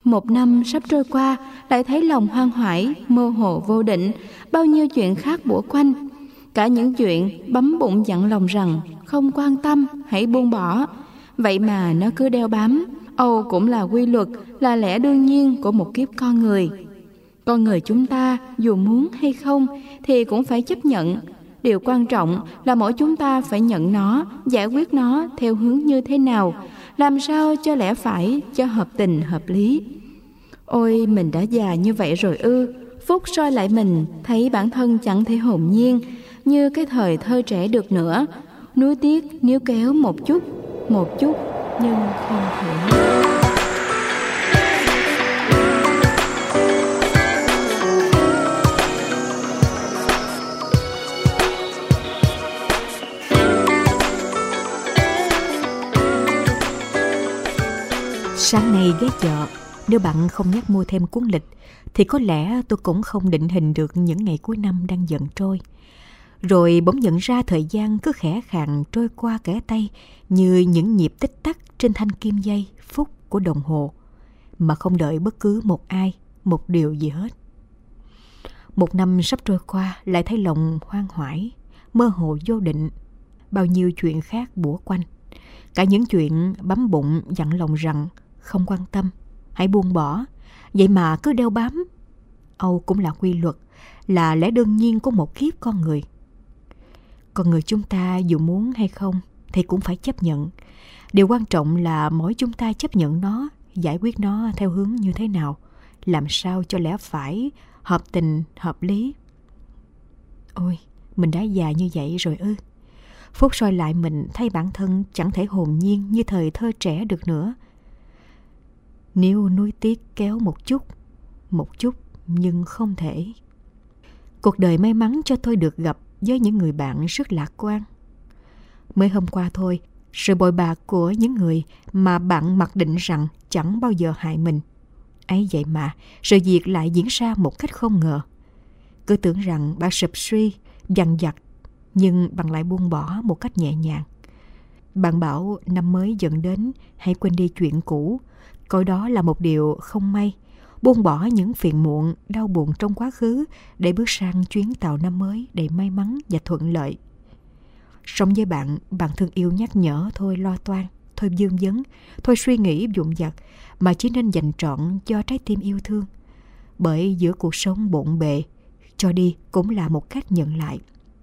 1 năm sắp trôi qua, lại thấy lòng hoang hoải, mơ hồ vô định, bao nhiêu chuyện khác bủa quanh. Cả những chuyện bấm bụng dặn lòng rằng không quan tâm, hãy buông bỏ. Vậy mà nó cứ đeo bám. Âu cũng là quy luật, là lẽ đương nhiên của một kiếp con người. Con người chúng ta dù muốn hay không thì cũng phải chấp nhận. Điều quan trọng là mỗi chúng ta phải nhận nó, giải quyết nó theo hướng như thế nào, làm sao cho lẽ phải, cho hợp tình hợp lý. Ôi, mình đã già như vậy rồi ư? Phúc soi lại mình, thấy bản thân chẳng thể hồn nhiên như cái thời thơ trẻ được nữa. Nuối tiếc níu kéo một chút nhưng không thể. Sáng nay ghé chợ, nếu bạn không nhắc mua thêm cuốn lịch thì có lẽ tôi cũng không định hình được những ngày cuối năm đang dần trôi. Rồi bỗng nhận ra thời gian cứ khẽ khàng trôi qua kẽ tay như những nhịp tích tắc trên thanh kim dây phút của đồng hồ, mà không đợi bất cứ một ai, một điều gì hết. 1 năm sắp trôi qua, lại thấy lòng hoang hoải, mơ hồ vô định, bao nhiêu chuyện khác bủa quanh. Cả những chuyện bấm bụng dặn lòng rằng không quan tâm, hãy buông bỏ. Vậy mà cứ đeo bám. Âu cũng là quy luật, là lẽ đương nhiên của một kiếp con người. Con người chúng ta dù muốn hay không thì cũng phải chấp nhận. Điều quan trọng là mỗi chúng ta chấp nhận nó, giải quyết nó theo hướng như thế nào, làm sao cho lẽ phải, hợp tình, hợp lý. Ôi, mình đã già như vậy rồi ư? Phúc soi lại mình, thấy bản thân chẳng thể hồn nhiên như thời thơ trẻ được nữa. Nếu nuối tiếc kéo một chút nhưng không thể. Cuộc đời may mắn cho tôi được gặp với những người bạn rất lạc quan. Mới hôm qua thôi, sự bội bạc của những người mà bạn mặc định rằng chẳng bao giờ hại mình, ấy vậy mà sự việc lại diễn ra một cách không ngờ. Cứ tưởng rằng bạn sụp suy, dằn vặt, nhưng bạn lại buông bỏ một cách nhẹ nhàng. Bạn bảo năm mới dần đến, hãy quên đi chuyện cũ, coi đó là một điều không may, buông bỏ những phiền muộn, đau buồn trong quá khứ để bước sang chuyến tàu năm mới đầy may mắn và thuận lợi. Sống với bạn, bạn thương yêu nhắc nhở thôi lo toan, thôi vương vấn, thôi suy nghĩ vụn vặt, mà chỉ nên dành trọn cho trái tim yêu thương. Bởi giữa cuộc sống bộn bề, cho đi cũng là một cách nhận lại.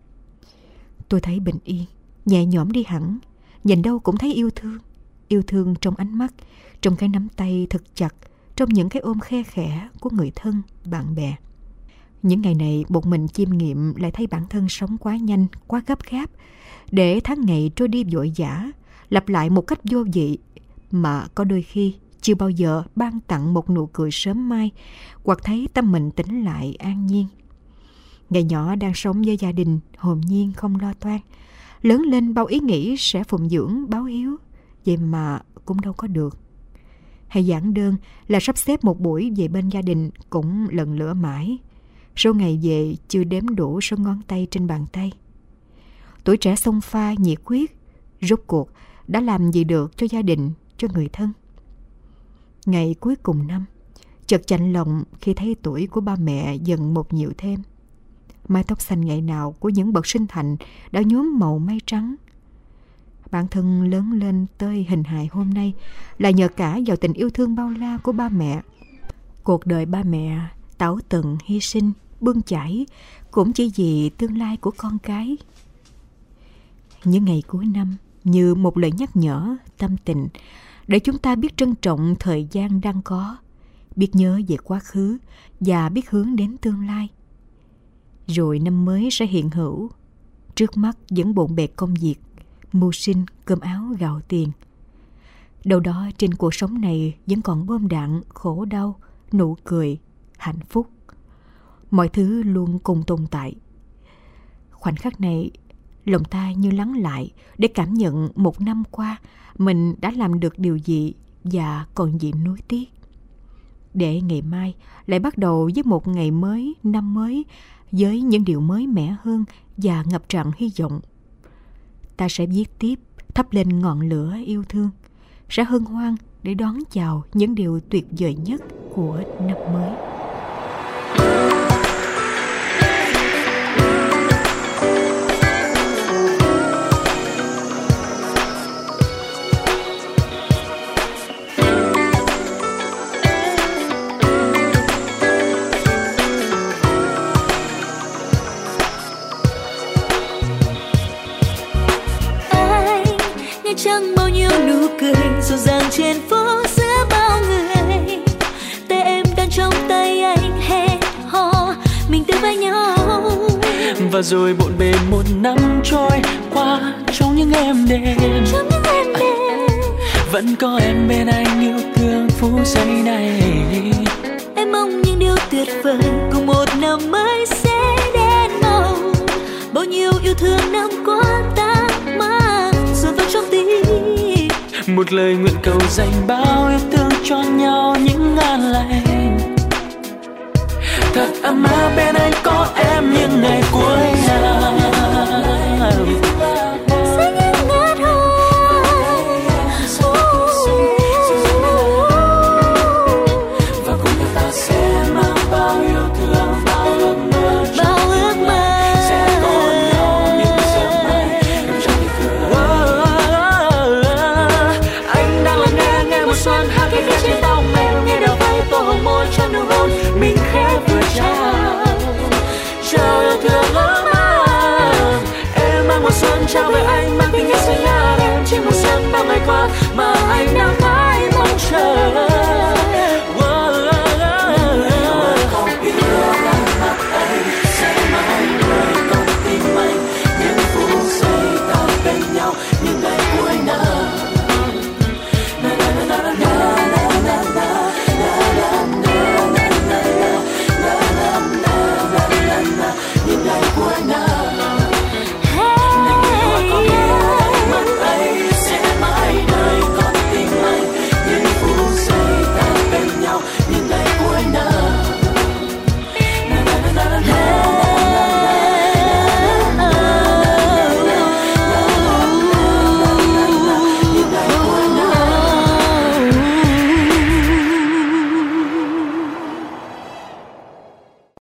Tôi thấy bình yên, nhẹ nhõm đi hẳn, nhìn đâu cũng thấy yêu thương trong ánh mắt, trong cái nắm tay thật chặt, trong những cái ôm khe khẽ của người thân, bạn bè. Những ngày này một mình chiêm nghiệm lại thấy bản thân sống quá nhanh, quá gấp gáp, để tháng ngày trôi đi vội vã, lặp lại một cách vô vị, mà có đôi khi chưa bao giờ ban tặng một nụ cười sớm mai, hoặc thấy tâm mình tỉnh lại an nhiên. Ngày nhỏ đang sống với gia đình, hồn nhiên không lo toan, lớn lên bao ý nghĩ sẽ phụng dưỡng báo hiếu, vậy mà cũng đâu có được. Hay giản đơn là sắp xếp một buổi về bên gia đình cũng lần lữa mãi. Số ngày về chưa đếm đủ số ngón tay trên bàn tay. Tuổi trẻ xông pha nhiệt huyết, rốt cuộc đã làm gì được cho gia đình, cho người thân. Ngày cuối cùng năm, chợt chạnh lòng khi thấy tuổi của ba mẹ dần một nhiều thêm. Mái tóc xanh ngày nào của những bậc sinh thành đã nhuốm màu mây trắng. Bản thân lớn lên tới hình hài hôm nay là nhờ cả vào tình yêu thương bao la của ba mẹ. Cuộc đời ba mẹ tảo tận hy sinh, bươn chải cũng chỉ vì tương lai của con cái. Những ngày cuối năm như một lời nhắc nhở tâm tình để chúng ta biết trân trọng thời gian đang có, biết nhớ về quá khứ và biết hướng đến tương lai. Rồi năm mới sẽ hiện hữu, trước mắt vẫn bộn bề công việc, mưu sinh, cơm áo, gạo tiền. Đâu đó trên cuộc sống này vẫn còn bom đạn, khổ đau, nụ cười, hạnh phúc. Mọi thứ luôn cùng tồn tại. Khoảnh khắc này, lòng ta như lắng lại để cảm nhận một năm qua mình đã làm được điều gì và còn gì nuối tiếc. Để ngày mai lại bắt đầu với một ngày mới, năm mới, với những điều mới mẻ hơn và ngập tràn hy vọng. Ta sẽ viết tiếp, thắp lên ngọn lửa yêu thương, sẽ hân hoan để đón chào những điều tuyệt vời nhất của năm mới. Chẳng bao nhiêu nụ cười rộn ràng trên phố giữa bao người, tay em đang trong tay anh hẹn hò mình tới với nhau. Và rồi bộn bề một năm trôi qua trong những êm đêm, vẫn có em bên anh yêu thương phút giây này. Em mong những điều tuyệt vời cùng một năm mới sẽ đến màu, bao nhiêu yêu thương năm qua ta mang dồn vào trong tim. Một lời nguyện cầu dành bao yêu thương cho nhau những ngàn lành. Thật ấm áp bên anh có em những ngày cuối năm. Sẽ những ngát và cùng nhau ta sẽ mang bao yêu thương, bao ước mơ, bao ước mơ. sẽ có nhau những sớm mai trong tiếng cười. Anh đang lắng nghe mùa xuân hát cái trên tóc em, nghe đầu vai tô hồng môi trong nụ hôn mình khẽ vừa trao. Chào yêu thương ấm áp, em mang mùa xuân trao về anh.